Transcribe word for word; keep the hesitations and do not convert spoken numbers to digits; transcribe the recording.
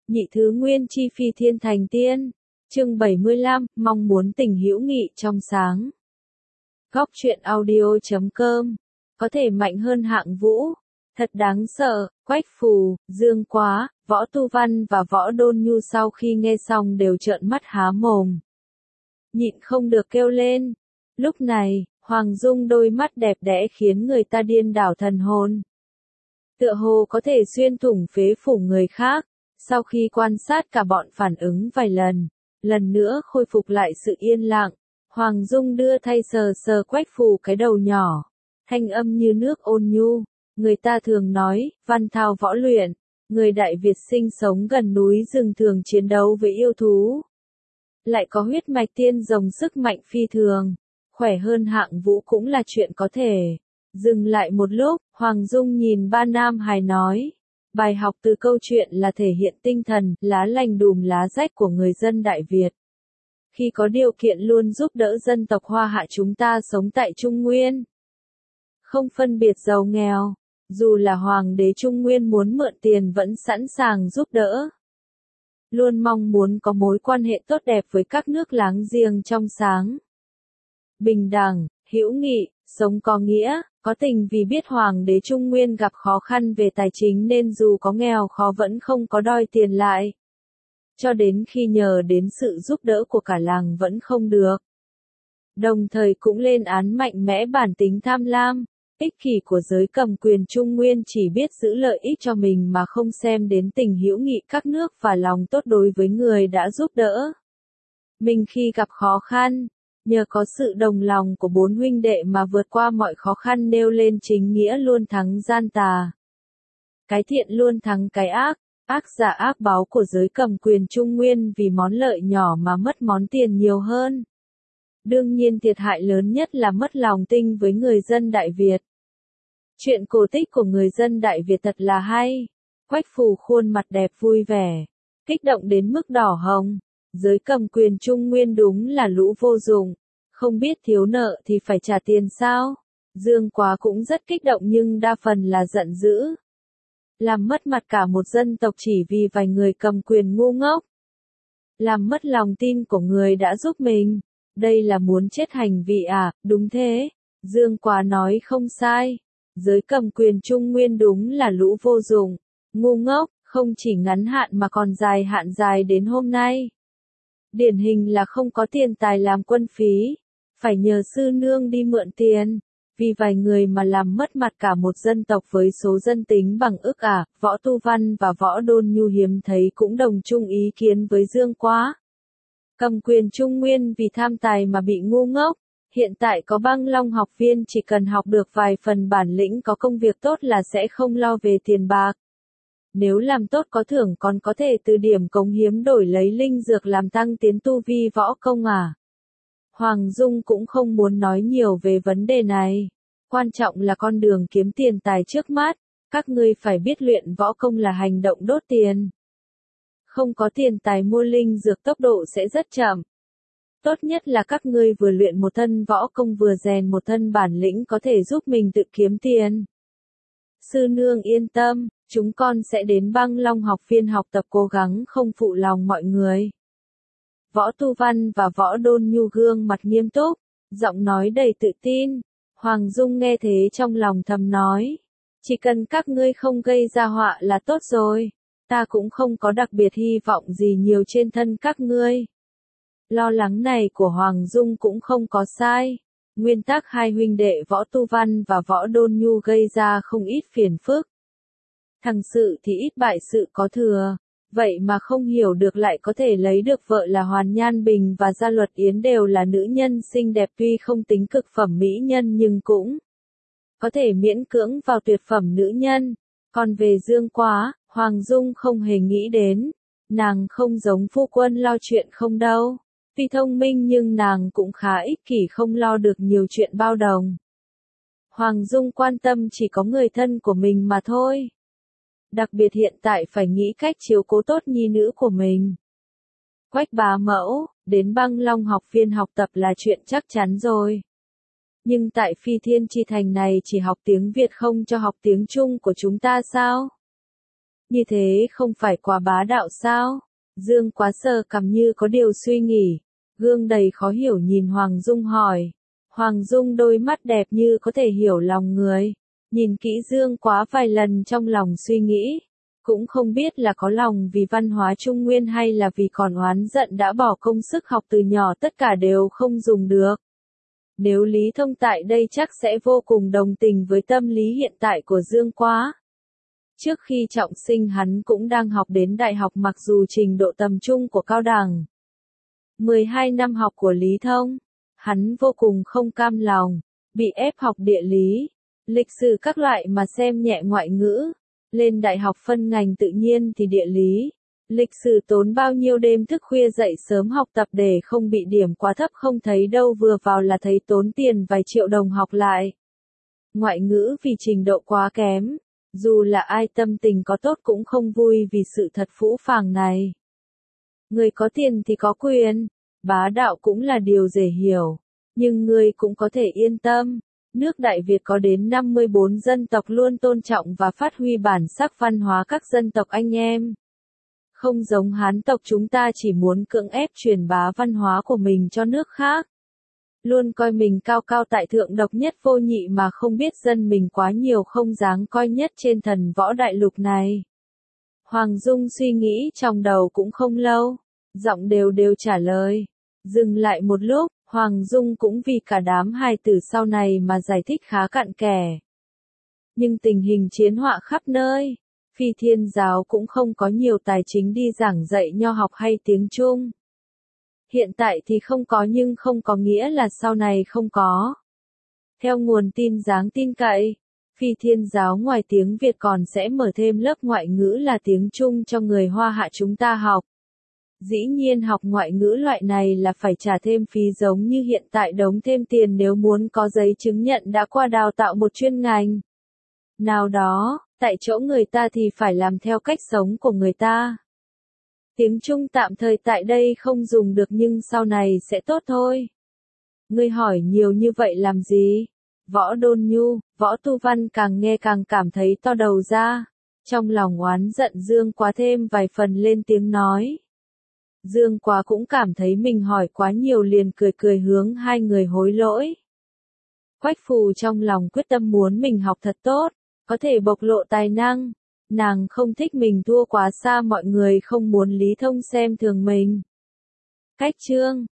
Nhị thứ nguyên chi phi thiên thành tiên. Chương bảy mươi lăm, mong muốn tình hữu nghị trong sáng. Góc truyện audio chấm com. Có thể mạnh hơn Hạng Vũ. Thật đáng sợ. Quách Phù, Dương Quá, Võ Tu Văn và Võ Đôn Nhu sau khi nghe xong đều trợn mắt há mồm. Nhịn không được kêu lên. Lúc này, Hoàng Dung đôi mắt đẹp đẽ khiến người ta điên đảo thần hồn. Tựa hồ có thể xuyên thủng phế phủ người khác. Sau khi quan sát cả bọn phản ứng vài lần, lần nữa khôi phục lại sự yên lặng, Hoàng Dung đưa tay sờ sờ Quách Phù cái đầu nhỏ, thanh âm như nước ôn nhu. Người ta thường nói, văn thao võ luyện, người Đại Việt sinh sống gần núi rừng thường chiến đấu với yêu thú. Lại có huyết mạch tiên rồng sức mạnh phi thường, khỏe hơn Hạng Vũ cũng là chuyện có thể. Dừng lại một lúc, Hoàng Dung nhìn ba nam hài nói. Bài học từ câu chuyện là thể hiện tinh thần, lá lành đùm lá rách của người dân Đại Việt. Khi có điều kiện luôn giúp đỡ dân tộc Hoa Hạ chúng ta sống tại Trung Nguyên. Không phân biệt giàu nghèo, dù là Hoàng đế Trung Nguyên muốn mượn tiền vẫn sẵn sàng giúp đỡ. Luôn mong muốn có mối quan hệ tốt đẹp với các nước láng giềng trong sáng. Bình đẳng, hữu nghị, sống có nghĩa. Có tình vì biết Hoàng đế Trung Nguyên gặp khó khăn về tài chính nên dù có nghèo khó vẫn không có đòi tiền lại. Cho đến khi nhờ đến sự giúp đỡ của cả làng vẫn không được. Đồng thời cũng lên án mạnh mẽ bản tính tham lam, ích kỷ của giới cầm quyền Trung Nguyên chỉ biết giữ lợi ích cho mình mà không xem đến tình hữu nghị các nước và lòng tốt đối với người đã giúp đỡ mình khi gặp khó khăn. Nhờ có sự đồng lòng của bốn huynh đệ mà vượt qua mọi khó khăn nêu lên chính nghĩa luôn thắng gian tà. Cái thiện luôn thắng cái ác, ác giả ác báo của giới cầm quyền Trung Nguyên vì món lợi nhỏ mà mất món tiền nhiều hơn. Đương nhiên thiệt hại lớn nhất là mất lòng tin với người dân Đại Việt. Chuyện cổ tích của người dân Đại Việt thật là hay. Quách Phù khuôn mặt đẹp vui vẻ, kích động đến mức đỏ hồng. Giới cầm quyền Trung Nguyên đúng là lũ vô dụng, không biết thiếu nợ thì phải trả tiền sao? Dương Quá cũng rất kích động nhưng đa phần là giận dữ. Làm mất mặt cả một dân tộc chỉ vì vài người cầm quyền ngu ngốc. Làm mất lòng tin của người đã giúp mình. Đây là muốn chết hành vị à? Đúng thế. Dương Quá nói không sai. Giới cầm quyền Trung Nguyên đúng là lũ vô dụng, ngu ngốc, không chỉ ngắn hạn mà còn dài hạn dài đến hôm nay. Điển hình là không có tiền tài làm quân phí, phải nhờ sư nương đi mượn tiền, vì vài người mà làm mất mặt cả một dân tộc với số dân tính bằng ức à. Võ Tu Văn và Võ Đôn Nhu hiếm thấy cũng đồng chung ý kiến với Dương Quá. Cầm quyền Trung Nguyên vì tham tài mà bị ngu ngốc, hiện tại có Băng Long học viên chỉ cần học được vài phần bản lĩnh có công việc tốt là sẽ không lo về tiền bạc. Nếu làm tốt có thưởng còn có thể từ điểm cống hiến đổi lấy linh dược làm tăng tiến tu vi võ công à. Hoàng Dung cũng không muốn nói nhiều về vấn đề này. Quan trọng là con đường kiếm tiền tài trước mắt. Các ngươi phải biết luyện võ công là hành động đốt tiền. Không có tiền tài mua linh dược tốc độ sẽ rất chậm. Tốt nhất là các ngươi vừa luyện một thân võ công vừa rèn một thân bản lĩnh có thể giúp mình tự kiếm tiền. Sư nương yên tâm, chúng con sẽ đến Băng Long học viên học tập cố gắng không phụ lòng mọi người. Võ Tu Văn và Võ Đôn Nhu gương mặt nghiêm túc, giọng nói đầy tự tin. Hoàng Dung nghe thế trong lòng thầm nói. Chỉ cần các ngươi không gây ra họa là tốt rồi. Ta cũng không có đặc biệt hy vọng gì nhiều trên thân các ngươi. Lo lắng này của Hoàng Dung cũng không có sai. Nguyên tắc hai huynh đệ Võ Tu Văn và Võ Đôn Nhu gây ra không ít phiền phức. Thằng sự thì ít bại sự có thừa, vậy mà không hiểu được lại có thể lấy được vợ là Hoàn Nhan Bình và Gia Luật Yến đều là nữ nhân xinh đẹp tuy không tính cực phẩm mỹ nhân nhưng cũng có thể miễn cưỡng vào tuyệt phẩm nữ nhân. Còn về Dương Quá, Hoàng Dung không hề nghĩ đến, nàng không giống phu quân lo chuyện không đâu. Tuy thông minh nhưng nàng cũng khá ích kỷ không lo được nhiều chuyện bao đồng. Hoàng Dung quan tâm chỉ có người thân của mình mà thôi. Đặc biệt hiện tại phải nghĩ cách chiếu cố tốt nhi nữ của mình. Quách bá mẫu, đến Băng Long học viên học tập là chuyện chắc chắn rồi. Nhưng tại Phi Thiên Chi Thành này chỉ học tiếng Việt không cho học tiếng Trung của chúng ta sao? Như thế không phải quá bá đạo sao? Dương Quá sờ cằm như có điều suy nghĩ, gương đầy khó hiểu nhìn Hoàng Dung hỏi. Hoàng Dung đôi mắt đẹp như có thể hiểu lòng người, nhìn kỹ Dương Quá vài lần trong lòng suy nghĩ, cũng không biết là có lòng vì văn hóa Trung Nguyên hay là vì còn oán giận đã bỏ công sức học từ nhỏ tất cả đều không dùng được. Nếu Lý Thông tại đây chắc sẽ vô cùng đồng tình với tâm lý hiện tại của Dương Quá. Trước khi trọng sinh hắn cũng đang học đến đại học mặc dù trình độ tầm trung của cao đẳng. mười hai năm học của Lý Thông, hắn vô cùng không cam lòng, bị ép học địa lý, lịch sử các loại mà xem nhẹ ngoại ngữ. Lên đại học phân ngành tự nhiên thì địa lý, lịch sử tốn bao nhiêu đêm thức khuya dậy sớm học tập để không bị điểm quá thấp không thấy đâu vừa vào là thấy tốn tiền vài triệu đồng học lại. Ngoại ngữ vì trình độ quá kém, dù là ai tâm tình có tốt cũng không vui vì sự thật phũ phàng này. Người có tiền thì có quyền, bá đạo cũng là điều dễ hiểu, nhưng người cũng có thể yên tâm. Nước Đại Việt có đến năm mươi bốn dân tộc luôn tôn trọng và phát huy bản sắc văn hóa các dân tộc anh em. Không giống Hán tộc chúng ta chỉ muốn cưỡng ép truyền bá văn hóa của mình cho nước khác. Luôn coi mình cao cao tại thượng độc nhất vô nhị mà không biết dân mình quá nhiều không dáng coi nhất trên thần võ đại lục này. Hoàng Dung suy nghĩ trong đầu cũng không lâu, giọng đều đều trả lời. Dừng lại một lúc, Hoàng Dung cũng vì cả đám hài tử sau này mà giải thích khá cặn kẽ. Nhưng tình hình chiến họa khắp nơi, Phi Thiên giáo cũng không có nhiều tài chính đi giảng dạy nho học hay tiếng Trung. Hiện tại thì không có nhưng không có nghĩa là sau này không có. Theo nguồn tin đáng tin cậy, Phi Thiên giáo ngoài tiếng Việt còn sẽ mở thêm lớp ngoại ngữ là tiếng Trung cho người Hoa Hạ chúng ta học. Dĩ nhiên học ngoại ngữ loại này là phải trả thêm phí giống như hiện tại đóng thêm tiền nếu muốn có giấy chứng nhận đã qua đào tạo một chuyên ngành nào đó, tại chỗ người ta thì phải làm theo cách sống của người ta. Tiếng Trung tạm thời tại đây không dùng được nhưng sau này sẽ tốt thôi. Ngươi hỏi nhiều như vậy làm gì? Võ Đôn Nhu, Võ Tu Văn càng nghe càng cảm thấy to đầu ra. Trong lòng oán giận Dương Quá thêm vài phần lên tiếng nói. Dương Quá cũng cảm thấy mình hỏi quá nhiều liền cười cười hướng hai người hối lỗi. Quách Phù trong lòng quyết tâm muốn mình học thật tốt, có thể bộc lộ tài năng. Nàng không thích mình thua quá xa mọi người không muốn Lý Thông xem thường mình. Cách chương